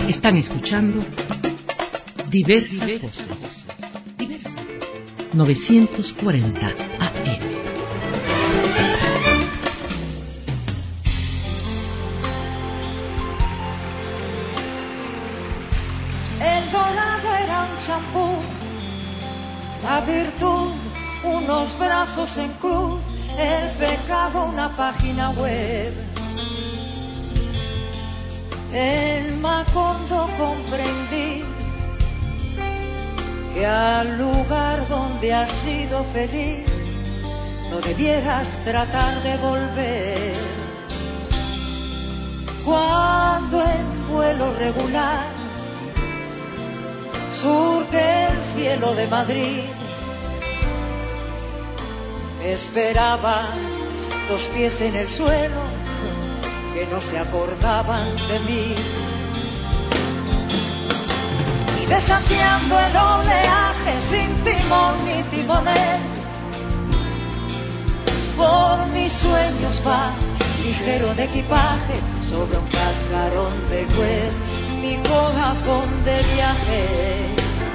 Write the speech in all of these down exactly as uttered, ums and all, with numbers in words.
Están escuchando Diversas Voces. novecientos cuarenta A M. El dorado era un champú, la virtud unos brazos en cruz, el pecado una página web. En Macondo comprendí que al lugar donde has sido feliz no debieras tratar de volver. Cuando en vuelo regular surge el cielo de Madrid, esperaban dos pies en el suelo que no se acordaban de mí. Y desafiando el oleaje sin timón ni timonel, por mis sueños va ligero de equipaje sobre un cascarón de cuer mi corazón de viaje,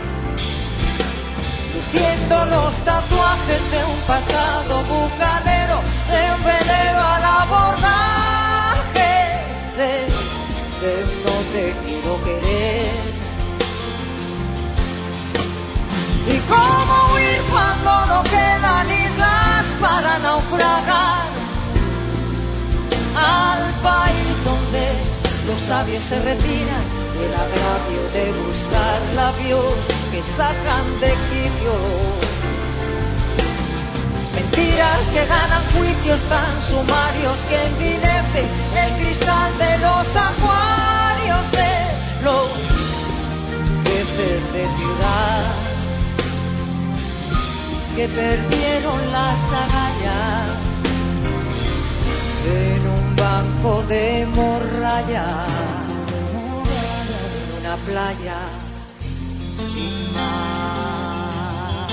luciendo los tatuajes de un pasado bucanero, de un velero al abordaje de, de no te quiero querer. Y cómo huir cuando no quedan islas para naufragar al país donde los sabios se retiran del agravio de buscar labios que sacan de quicio. Mentiras que ganan juicios tan sumarios que envilece el cristal de los acuarios de los jefes de ciudad que perdieron las agallas en un banco de morralla, en una playa sin mar.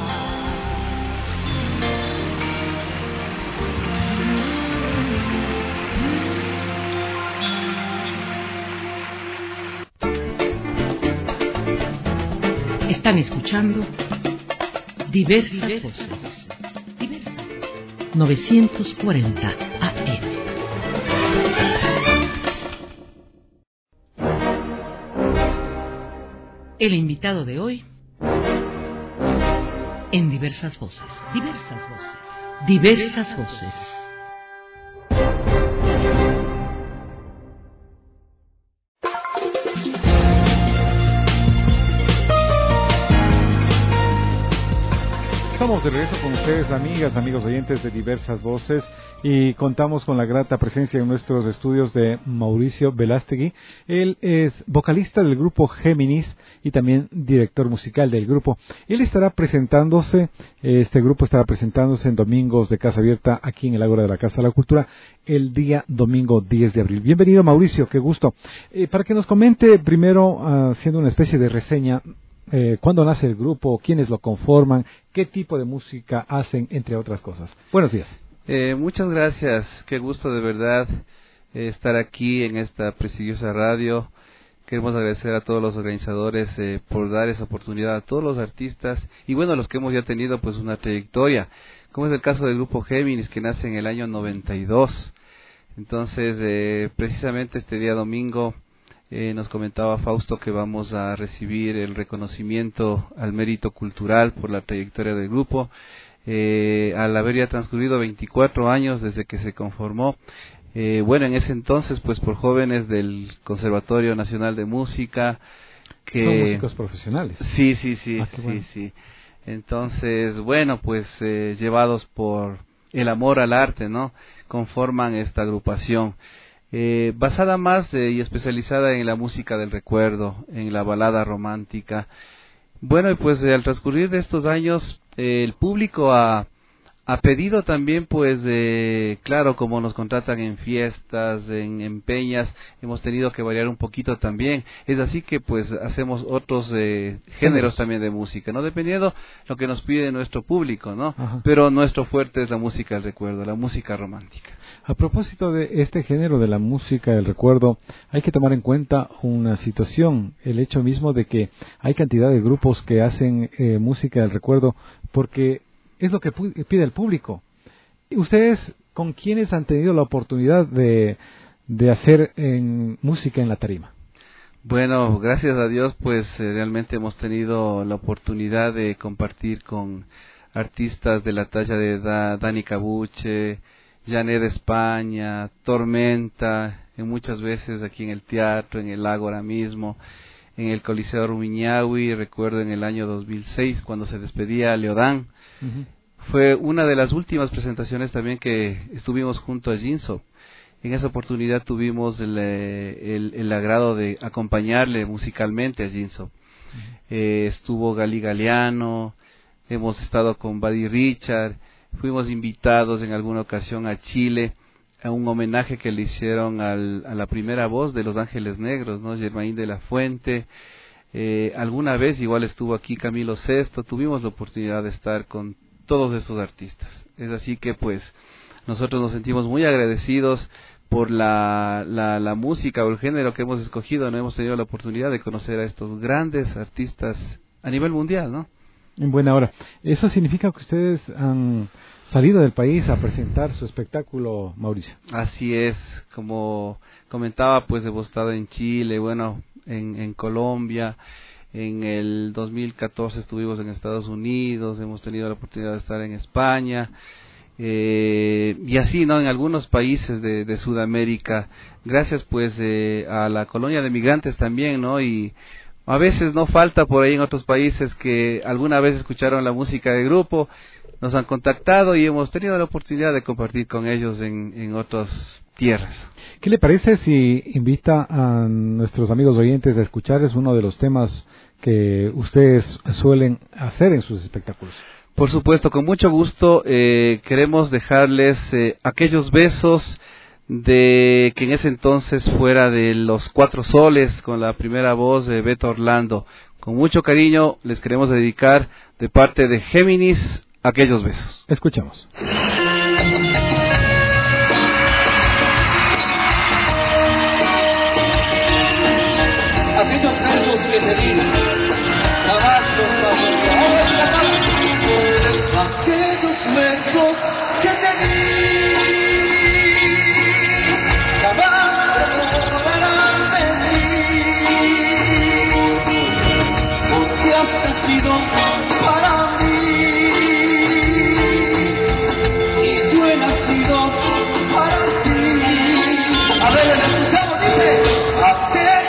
Están escuchando Diversas Voces. novecientos cuarenta A M. El invitado de hoy en Diversas Voces. Diversas Voces. Diversas Voces. Estamos de regreso con ustedes, amigas, amigos oyentes de Diversas Voces, y contamos con la grata presencia en nuestros estudios de Mauricio Velástegui. Él es vocalista del grupo Géminis y también director musical del grupo. Él estará presentándose, este grupo estará presentándose en Domingos de Casa Abierta aquí en el Ágora de la Casa de la Cultura el día domingo diez de abril. Bienvenido, Mauricio, qué gusto. Eh, para que nos comente primero, uh, haciendo una especie de reseña, Eh, ¿cuándo nace el grupo? ¿Quiénes lo conforman? ¿Qué tipo de música hacen? Entre otras cosas. Buenos días. Eh, muchas gracias. Qué gusto de verdad eh, estar aquí en esta prestigiosa radio. Queremos agradecer a todos los organizadores eh, por dar esa oportunidad a todos los artistas y bueno, los que hemos ya tenido pues una trayectoria, como es el caso del grupo Géminis, que nace en el año noventa y dos. Entonces, eh, precisamente este día domingo Eh, nos comentaba Fausto que vamos a recibir el reconocimiento al mérito cultural por la trayectoria del grupo, eh, al haber ya transcurrido veinticuatro años desde que se conformó. Eh, bueno, en ese entonces, pues por jóvenes del Conservatorio Nacional de Música. Que ¿Son músicos profesionales? Sí, sí, sí, ah, sí, bueno. sí. Entonces, bueno, pues eh, llevados por el amor al arte, ¿no? Conforman esta agrupación. Eh, basada más eh, y especializada en la música del recuerdo, en la balada romántica. Bueno, y pues eh, al transcurrir de estos años, eh, el público ha, a pedido también, pues, eh, claro, como nos contratan en fiestas, en, en peñas, hemos tenido que variar un poquito también. Es así que, pues, hacemos otros eh, géneros también de música, ¿no? Dependiendo lo que nos pide nuestro público, ¿no? Ajá. Pero nuestro fuerte es la música del recuerdo, la música romántica. A propósito de este género de la música del recuerdo, hay que tomar en cuenta una situación, el hecho mismo de que hay cantidad de grupos que hacen eh, música del recuerdo porque es lo que pu- pide el público. ¿Ustedes con quiénes han tenido la oportunidad de, de hacer en música en la tarima? Bueno, gracias a Dios, pues eh, realmente hemos tenido la oportunidad de compartir con artistas de la talla de da- Dani Cabuche, Janet España, Tormenta, en muchas veces aquí en el teatro, en el Ágora mismo, en el Coliseo Rumiñahui, recuerdo en el año dos mil seis cuando se despedía a Leodán. Uh-huh. Fue una de las últimas presentaciones también que estuvimos junto a Ginso. En esa oportunidad tuvimos el, el, el agrado de acompañarle musicalmente a Ginso. Uh-huh. Eh, estuvo Gali Galeano, hemos estado con Buddy Richard, fuimos invitados en alguna ocasión a Chile a un homenaje que le hicieron al, a la primera voz de Los Ángeles Negros, ¿no? Germain de la Fuente. Eh, alguna vez igual estuvo aquí Camilo Sesto, tuvimos la oportunidad de estar con todos estos artistas. Es así que pues nosotros nos sentimos muy agradecidos por la, la, la música o el género que hemos escogido, no hemos tenido la oportunidad de conocer a estos grandes artistas a nivel mundial, ¿no? En buena hora. ¿Eso significa que ustedes han salido del país a presentar su espectáculo, Mauricio? Así es, como comentaba, pues hemos estado en Chile, bueno, en, en Colombia, en el dos mil catorce estuvimos en Estados Unidos, hemos tenido la oportunidad de estar en España, eh, y así, ¿no? En algunos países de, de Sudamérica, gracias pues eh, a la colonia de migrantes también, ¿no? Y a veces no falta por ahí en otros países que alguna vez escucharon la música del grupo, nos han contactado y hemos tenido la oportunidad de compartir con ellos en, en otras tierras. ¿Qué le parece si invita a nuestros amigos oyentes a escuchar? Es uno de los temas que ustedes suelen hacer en sus espectáculos. Por supuesto, con mucho gusto eh, queremos dejarles eh, aquellos besos de que en ese entonces fuera de Los Cuatro Soles, con la primera voz de Beto Orlando. Con mucho cariño les queremos dedicar de parte de Géminis aquellos besos. Escuchamos. Aquellos besos que te di, jamás los vas a olvidar. Aquellos besos que te di, jamás te borrarán de mí, porque has nacido para mí, y yo he nacido para ti. A ver, les escuchamos, dice, aquel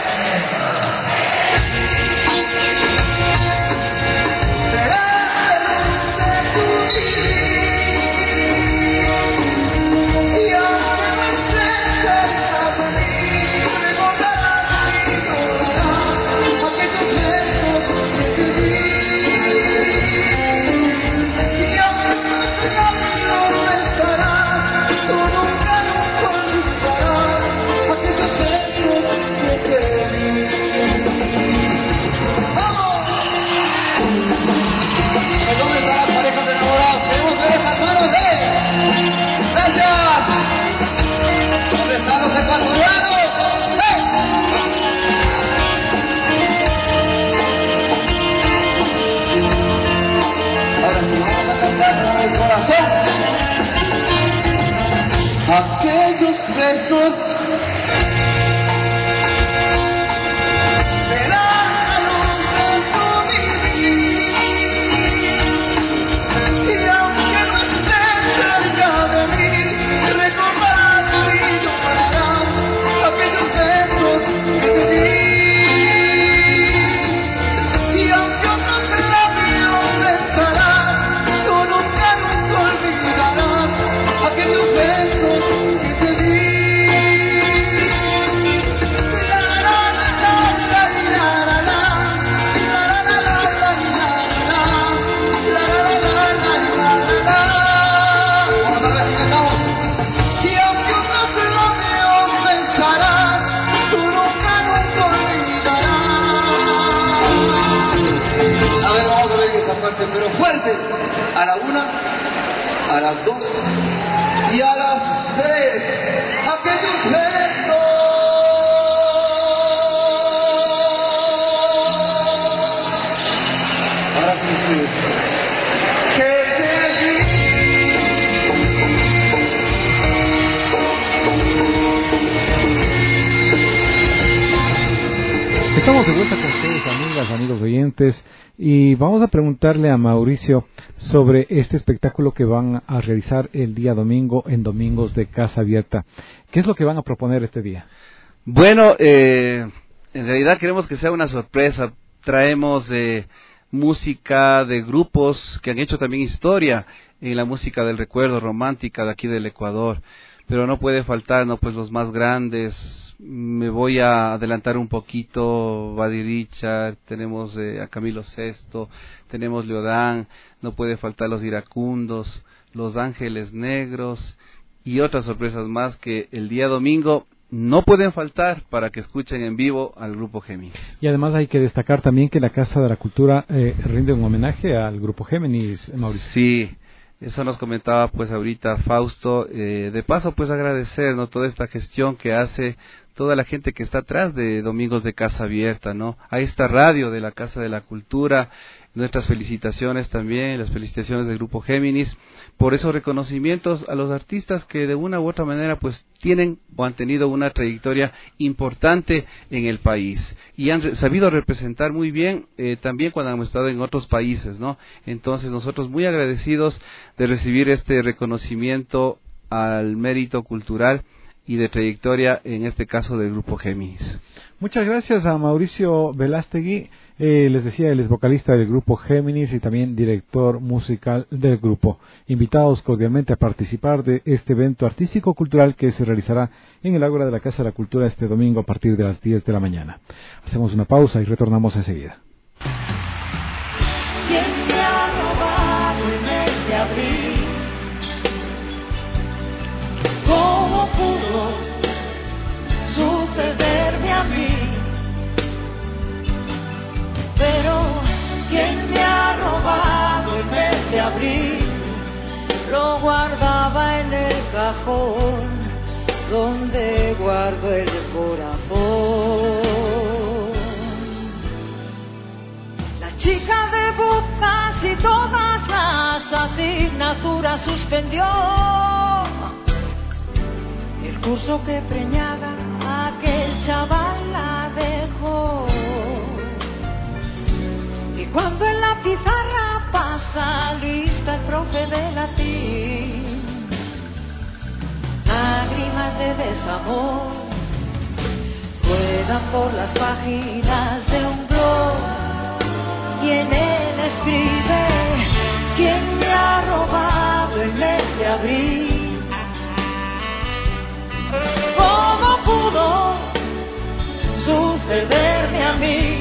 aquellos besos serán la luz de tu vivir, y aunque no estés cerca de mí, recordarás y llorarás aquellos besos que te di, y aunque otros labios besarás, tú nunca, nunca olvidarás aquellos besos que te di. fuerte. A la una, a las dos y a las tres. Aquellos gestos. Ahora sí, sí. Que te vi. Estamos de vuelta con ustedes, amigas, amigos oyentes, y vamos a preguntarle a Mauricio sobre este espectáculo que van a realizar el día domingo en Domingos de Casa Abierta. ¿Qué es lo que van a proponer este día? Bueno, eh, en realidad queremos que sea una sorpresa. Traemos eh, música de grupos que han hecho también historia en la música del recuerdo romántica de aquí del Ecuador. Pero no puede faltar, ¿no? Pues los más grandes. Me voy a adelantar un poquito. Buddy Richard, tenemos eh, a Camilo Sesto, tenemos Leodán, no puede faltar los Iracundos, los Ángeles Negros y otras sorpresas más que el día domingo no pueden faltar para que escuchen en vivo al Grupo Géminis. Y además hay que destacar también que la Casa de la Cultura eh, rinde un homenaje al Grupo Géminis, Mauricio. Sí. Eso nos comentaba pues ahorita Fausto. Eh, de paso pues agradecer, ¿no?, toda esta gestión que hace toda la gente que está atrás de Domingos de Casa Abierta, ¿no? A esta radio de la Casa de la Cultura, nuestras felicitaciones también, las felicitaciones del Grupo Géminis, por esos reconocimientos a los artistas que de una u otra manera pues tienen o han tenido una trayectoria importante en el país y han re- sabido representar muy bien eh, también cuando han estado en otros países, ¿no? Entonces nosotros muy agradecidos de recibir este reconocimiento al mérito cultural y de trayectoria, en este caso del Grupo Géminis. Muchas gracias a Mauricio Velástegui. Eh, les decía, él es vocalista del Grupo Géminis y también director musical del grupo. Invitados cordialmente a participar de este evento artístico-cultural que se realizará en el Ágora de la Casa de la Cultura este domingo a partir de las diez de la mañana. Hacemos una pausa y retornamos enseguida. ¿Quién me ha robado el mes de abril? ¿Cómo pudo sucederme a mí? Pero ¿quién me ha robado el mes de abril? Lo guardaba en el cajón donde guardo el corazón. La chica de casi todas las asignaturas suspendió. El curso que preñaba aquel chaval la dejó. Y cuando en la pizarra pasa lista el profe de latín, lágrimas de desamor ruedan por las páginas de un blog y en él escribe: ¿quién me ha robado el mes de abril? ¿Cómo pudo sucederme a mí?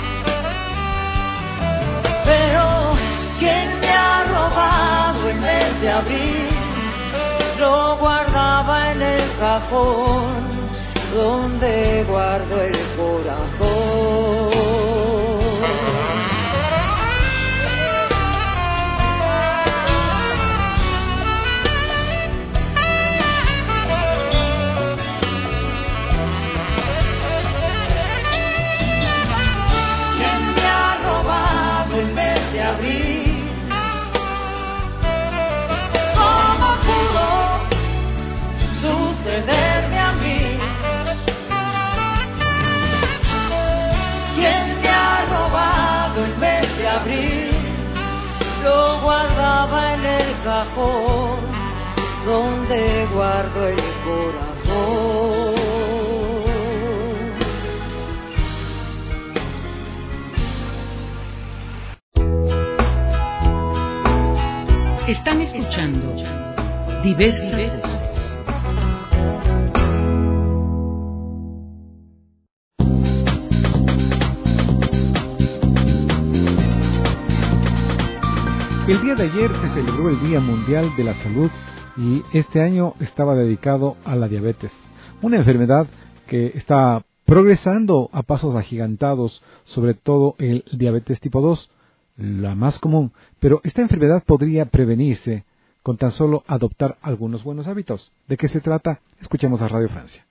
Pero ¿quién me ha robado el mes de abril? Lo guardaba en el cajón donde guardo el corazón. ¿Cómo pudo sucederme a mí? ¿Quién me ha robado el mes de abril? Lo guardaba en el cajón donde guardo el corazón. Están escuchando Diversas Voces. El día de ayer se celebró el Día Mundial de la Salud y este año estaba dedicado a la diabetes, una enfermedad que está progresando a pasos agigantados, sobre todo el diabetes tipo dos. la más común, pero esta enfermedad podría prevenirse con tan solo adoptar algunos buenos hábitos. ¿De qué se trata? Escuchemos a Radio Francia.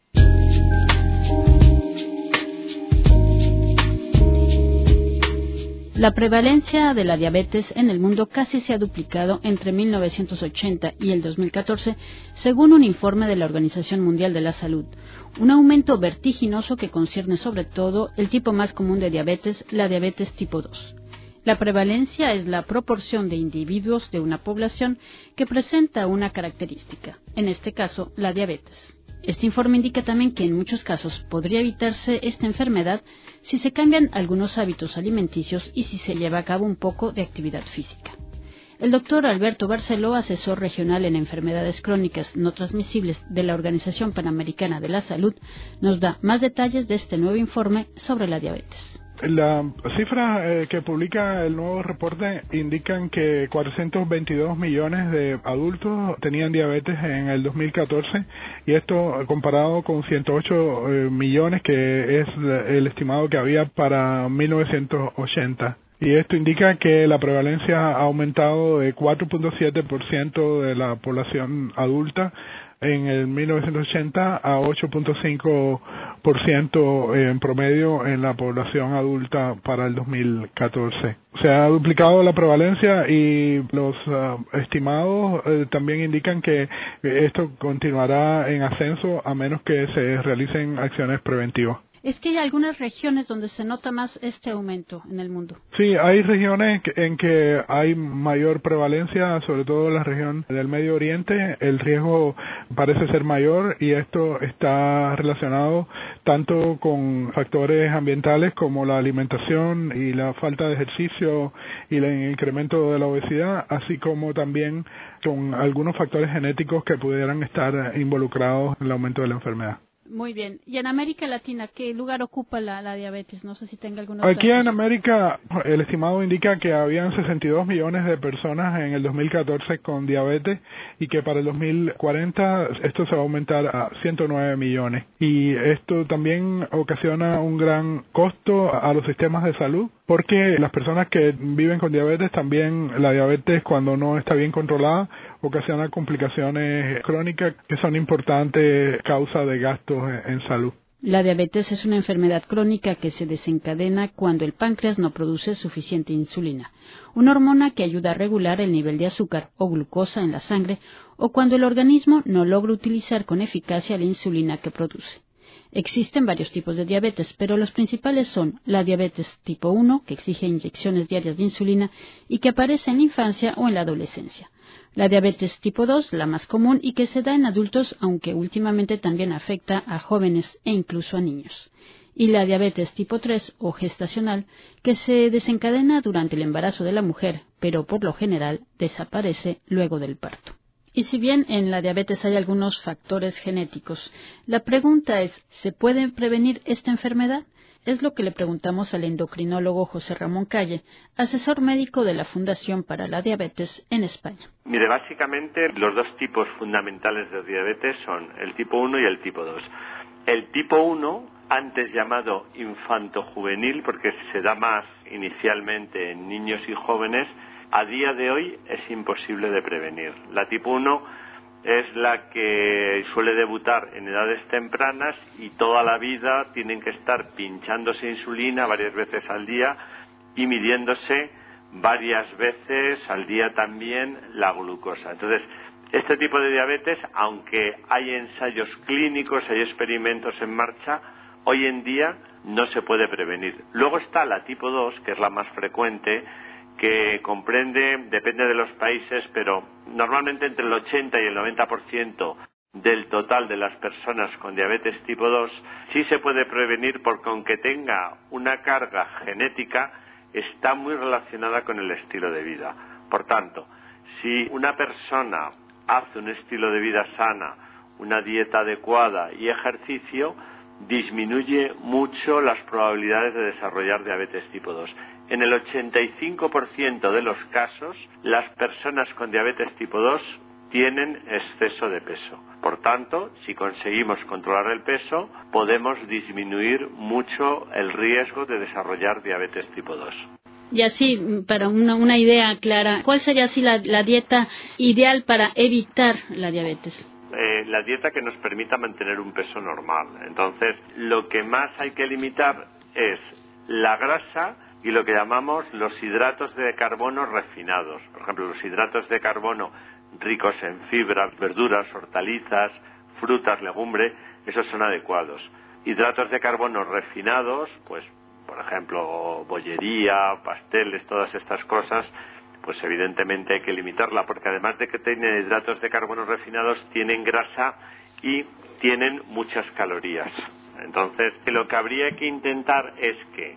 La prevalencia de la diabetes en el mundo casi se ha duplicado entre mil novecientos ochenta y el dos mil catorce, según un informe de la Organización Mundial de la Salud. Un aumento vertiginoso que concierne sobre todo el tipo más común de diabetes, la diabetes tipo dos. La prevalencia es la proporción de individuos de una población que presenta una característica, en este caso, la diabetes. Este informe indica también que en muchos casos podría evitarse esta enfermedad si se cambian algunos hábitos alimenticios y si se lleva a cabo un poco de actividad física. El doctor Alberto Barceló, asesor regional en enfermedades crónicas no transmisibles de la Organización Panamericana de la Salud, nos da más detalles de este nuevo informe sobre la diabetes. La cifra eh, que publica el nuevo reporte indican que cuatrocientos veintidós millones de adultos tenían diabetes en el dos mil catorce y esto comparado con ciento ocho eh, millones que es el estimado que había para mil novecientos ochenta. Y esto indica que la prevalencia ha aumentado de cuatro punto siete por ciento de la población adulta en el mil novecientos ochenta a ocho punto cinco por ciento en promedio en la población adulta para el dos mil catorce. Se ha duplicado la prevalencia y los uh, estimados uh, también indican que esto continuará en ascenso a menos que se realicen acciones preventivas. Es que hay algunas regiones donde se nota más este aumento en el mundo. Sí, hay regiones en que hay mayor prevalencia, sobre todo en la región del Medio Oriente. El riesgo parece ser mayor y esto está relacionado tanto con factores ambientales como la alimentación y la falta de ejercicio y el incremento de la obesidad, así como también con algunos factores genéticos que pudieran estar involucrados en el aumento de la enfermedad. Muy bien. ¿Y en América Latina qué lugar ocupa la, la diabetes? No sé si tenga alguna Aquí otra en América el estimado indica que habían sesenta y dos millones de personas en el dos mil catorce con diabetes y que para el dos mil cuarenta esto se va a aumentar a ciento nueve millones. Y esto también ocasiona un gran costo a los sistemas de salud porque las personas que viven con diabetes también, la diabetes cuando no está bien controlada ocasiona complicaciones crónicas que son importantes causa de gastos en, en salud. La diabetes es una enfermedad crónica que se desencadena cuando el páncreas no produce suficiente insulina, una hormona que ayuda a regular el nivel de azúcar o glucosa en la sangre, o cuando el organismo no logra utilizar con eficacia la insulina que produce. Existen varios tipos de diabetes, pero los principales son la diabetes tipo uno, que exige inyecciones diarias de insulina y que aparece en la infancia o en la adolescencia. La diabetes tipo dos, la más común y que se da en adultos, aunque últimamente también afecta a jóvenes e incluso a niños. Y la diabetes tipo tres o gestacional, que se desencadena durante el embarazo de la mujer, pero por lo general desaparece luego del parto. Y si bien en la diabetes hay algunos factores genéticos, la pregunta es, ¿se puede prevenir esta enfermedad? Es lo que le preguntamos al endocrinólogo José Ramón Calle, asesor médico de la Fundación para la Diabetes en España. Mire, básicamente los dos tipos fundamentales de diabetes son el tipo uno y el tipo dos. El tipo uno, antes llamado infantojuvenil, porque se da más inicialmente en niños y jóvenes, a día de hoy es imposible de prevenir. La tipo uno es la que suele debutar en edades tempranas y toda la vida tienen que estar pinchándose insulina varias veces al día y midiéndose varias veces al día también la glucosa. Entonces, este tipo de diabetes, aunque hay ensayos clínicos, hay experimentos en marcha, hoy en día no se puede prevenir. Luego está la tipo dos, que es la más frecuente, que comprende, depende de los países, pero normalmente entre el ochenta y el noventa por ciento del total de las personas con diabetes tipo dos sí se puede prevenir porque aunque tenga una carga genética, está muy relacionada con el estilo de vida. Por tanto, si una persona hace un estilo de vida sana, una dieta adecuada y ejercicio, disminuye mucho las probabilidades de desarrollar diabetes tipo dos. En el ochenta y cinco por ciento de los casos, las personas con diabetes tipo dos tienen exceso de peso. Por tanto, si conseguimos controlar el peso, podemos disminuir mucho el riesgo de desarrollar diabetes tipo dos. Y así, para una, una idea clara, ¿cuál sería así la, la dieta ideal para evitar la diabetes? Eh, la dieta que nos permita mantener un peso normal. Entonces, lo que más hay que limitar es la grasa y lo que llamamos los hidratos de carbono refinados. Por ejemplo, los hidratos de carbono ricos en fibras, verduras, hortalizas, frutas, legumbres, esos son adecuados. Hidratos de carbono refinados, pues, por ejemplo, bollería, pasteles, todas estas cosas, pues evidentemente hay que limitarla, porque además de que tienen hidratos de carbono refinados, tienen grasa y tienen muchas calorías. Entonces, lo que habría que intentar es que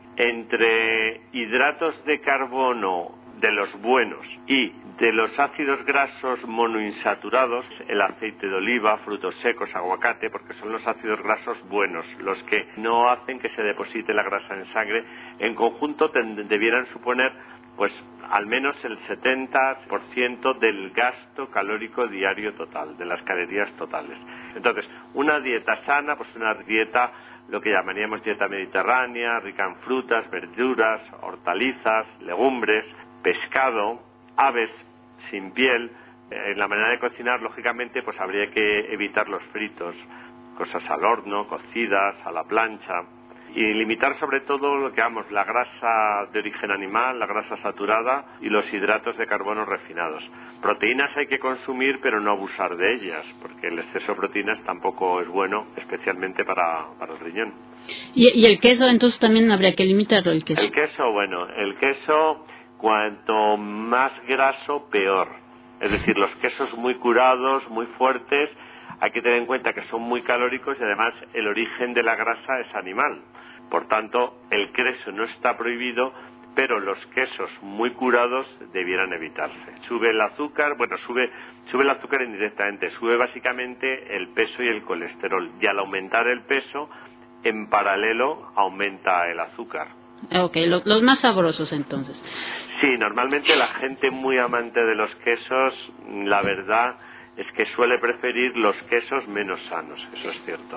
entre hidratos de carbono de los buenos y de los ácidos grasos monoinsaturados, el aceite de oliva, frutos secos, aguacate, porque son los ácidos grasos buenos, los que no hacen que se deposite la grasa en sangre, en conjunto ten, debieran suponer pues al menos el setenta por ciento del gasto calórico diario total, de las calorías totales. Entonces, una dieta sana, pues una dieta, lo que llamaríamos dieta mediterránea, rica en frutas, verduras, hortalizas, legumbres, pescado, aves sin piel. En la manera de cocinar, lógicamente, pues habría que evitar los fritos, cosas al horno, cocidas, a la plancha, y limitar sobre todo lo que llamamos la grasa de origen animal, la grasa saturada y los hidratos de carbono refinados. Proteínas hay que consumir, pero no abusar de ellas, porque el exceso de proteínas tampoco es bueno, especialmente para, para el riñón. ¿Y, y el queso, entonces, también habría que limitarlo, el queso? El queso, bueno, el queso, cuanto más graso, peor. Es decir, los quesos muy curados, muy fuertes, hay que tener en cuenta que son muy calóricos y además el origen de la grasa es animal. Por tanto, el queso no está prohibido, pero los quesos muy curados debieran evitarse. Sube el azúcar, bueno, sube, sube el azúcar indirectamente, sube básicamente el peso y el colesterol. Y al aumentar el peso, en paralelo aumenta el azúcar. Ok, los, los más sabrosos entonces. Sí, normalmente la gente muy amante de los quesos, la verdad es que suele preferir los quesos menos sanos, eso es cierto.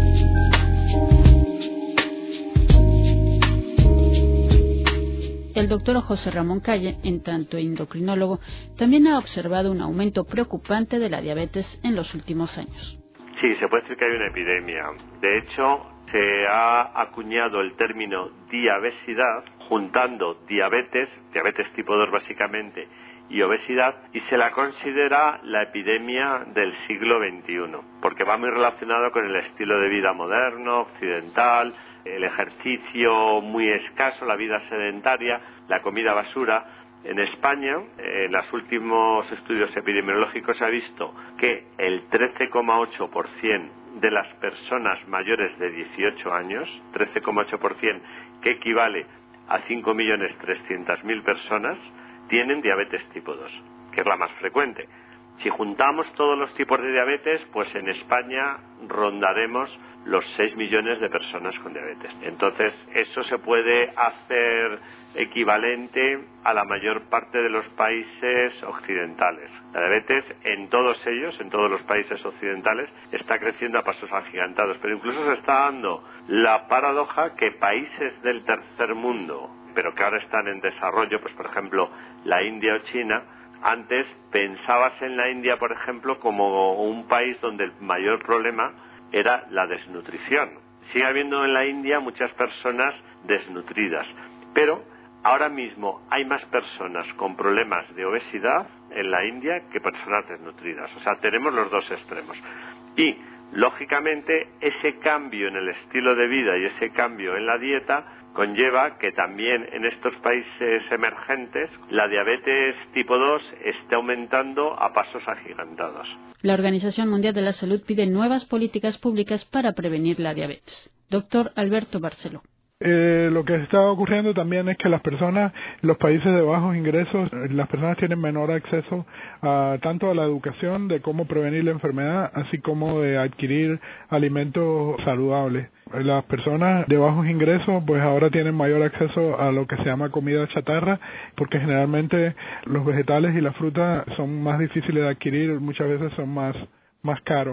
El doctor José Ramón Calle, en tanto endocrinólogo, también ha observado un aumento preocupante de la diabetes en los últimos años. Sí, se puede decir que hay una epidemia. De hecho, se ha acuñado el término diabesidad, juntando diabetes, diabetes tipo dos básicamente, y obesidad, y se la considera la epidemia del siglo veintiuno, porque va muy relacionado con el estilo de vida moderno, occidental, el ejercicio muy escaso, la vida sedentaria, la comida basura. En España, en los últimos estudios epidemiológicos se ha visto que el trece coma ocho por ciento de las personas mayores de dieciocho años, trece coma ocho por ciento, que equivale a cinco millones trescientas mil personas, tienen diabetes tipo dos, que es la más frecuente. Si juntamos todos los tipos de diabetes, pues en España rondaremos los seis millones de personas con diabetes. Entonces, eso se puede hacer equivalente a la mayor parte de los países occidentales. La diabetes en todos ellos, en todos los países occidentales, está creciendo a pasos agigantados, pero incluso se está dando la paradoja que países del tercer mundo, pero que ahora están en desarrollo, pues por ejemplo la India o China, antes pensabas en la India, por ejemplo, como un país donde el mayor problema era la desnutrición. Sigue habiendo en la India muchas personas desnutridas, pero ahora mismo hay más personas con problemas de obesidad en la India que personas desnutridas. O sea, tenemos los dos extremos. Y, lógicamente, ese cambio en el estilo de vida y ese cambio en la dieta conlleva que también en estos países emergentes la diabetes tipo dos esté aumentando a pasos agigantados. La Organización Mundial de la Salud pide nuevas políticas públicas para prevenir la diabetes. Doctor Alberto Barceló. Eh, lo que está ocurriendo también es que las personas, los países de bajos ingresos, las personas tienen menor acceso a tanto a la educación de cómo prevenir la enfermedad, así como de adquirir alimentos saludables. Las personas de bajos ingresos pues ahora tienen mayor acceso a lo que se llama comida chatarra, porque generalmente los vegetales y la fruta son más difíciles de adquirir, muchas veces son más, más caros.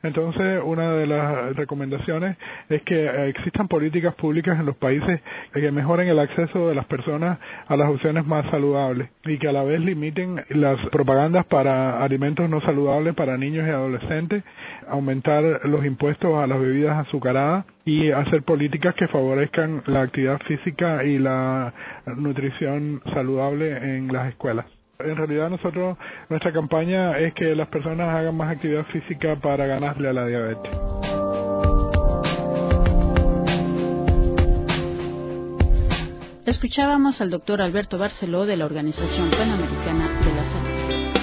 Entonces, una de las recomendaciones es que eh, existan políticas públicas en los países que mejoren el acceso de las personas a las opciones más saludables y que a la vez limiten las propagandas para alimentos no saludables para niños y adolescentes, aumentar los impuestos a las bebidas azucaradas y hacer políticas que favorezcan la actividad física y la nutrición saludable en las escuelas. En realidad nosotros, nuestra campaña es que las personas hagan más actividad física para ganarle a la diabetes. Escuchábamos al doctor Alberto Barceló de la Organización Panamericana de la Salud.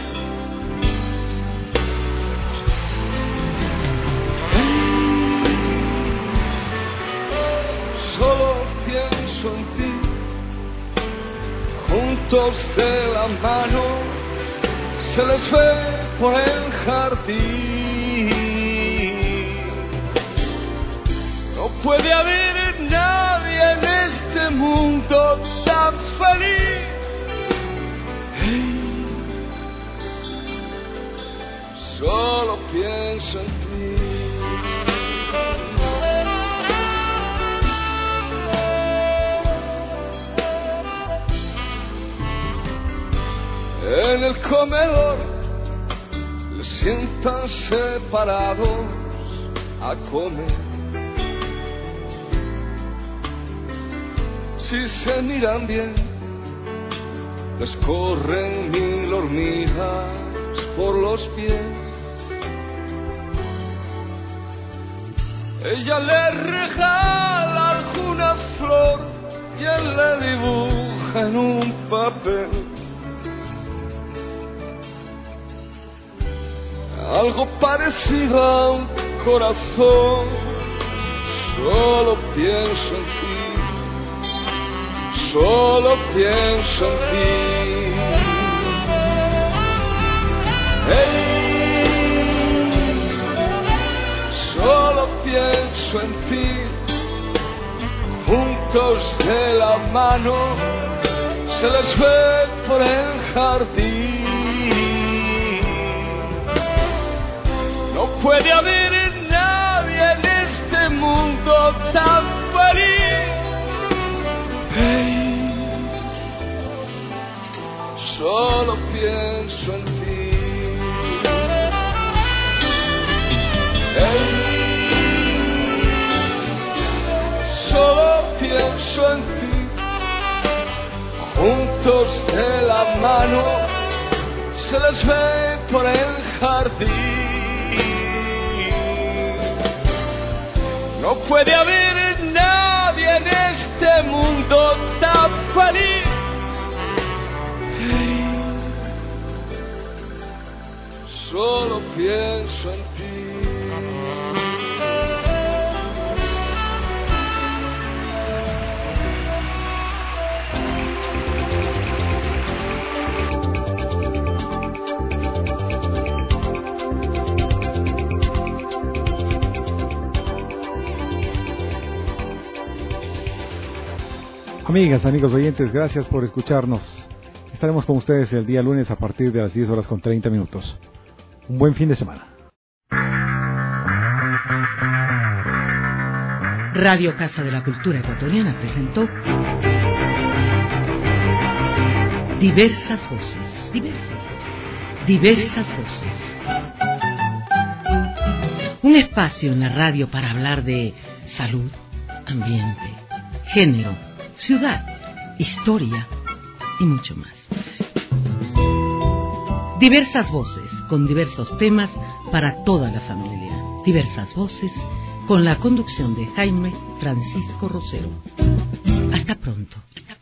Solo pienso en ti, juntos de la mano, se les ve por el jardín. No puede haber nadie en este mundo tan feliz. Hey, solo pienso en ti. En el comedor se sientan separados a comer. Si se miran bien, les corren mil hormigas por los pies. Ella le regala alguna flor y él le dibuja en un papel algo parecido a un corazón. Solo pienso en ti, solo pienso en ti. Hey, solo pienso en ti, juntos de la mano, se les ve por el jardín. No puede haber nadie en este mundo tan feliz. Hey, solo pienso en ti. Hey, solo pienso en ti. Juntos de la mano, se les ve por el jardín. No puede haber nadie en este mundo tan feliz. Hey, solo pienso en ti. Amigas, amigos oyentes, gracias por escucharnos. Estaremos con ustedes el día lunes a partir de las diez horas con treinta minutos. Un buen fin de semana. Radio Casa de la Cultura Ecuatoriana presentó Diversas Voces. Diversas, diversas voces. Un espacio en la radio para hablar de salud, ambiente, género, ciudad, historia y mucho más. Diversas voces con diversos temas para toda la familia. Diversas voces con la conducción de Jaime Francisco Rosero. Hasta pronto.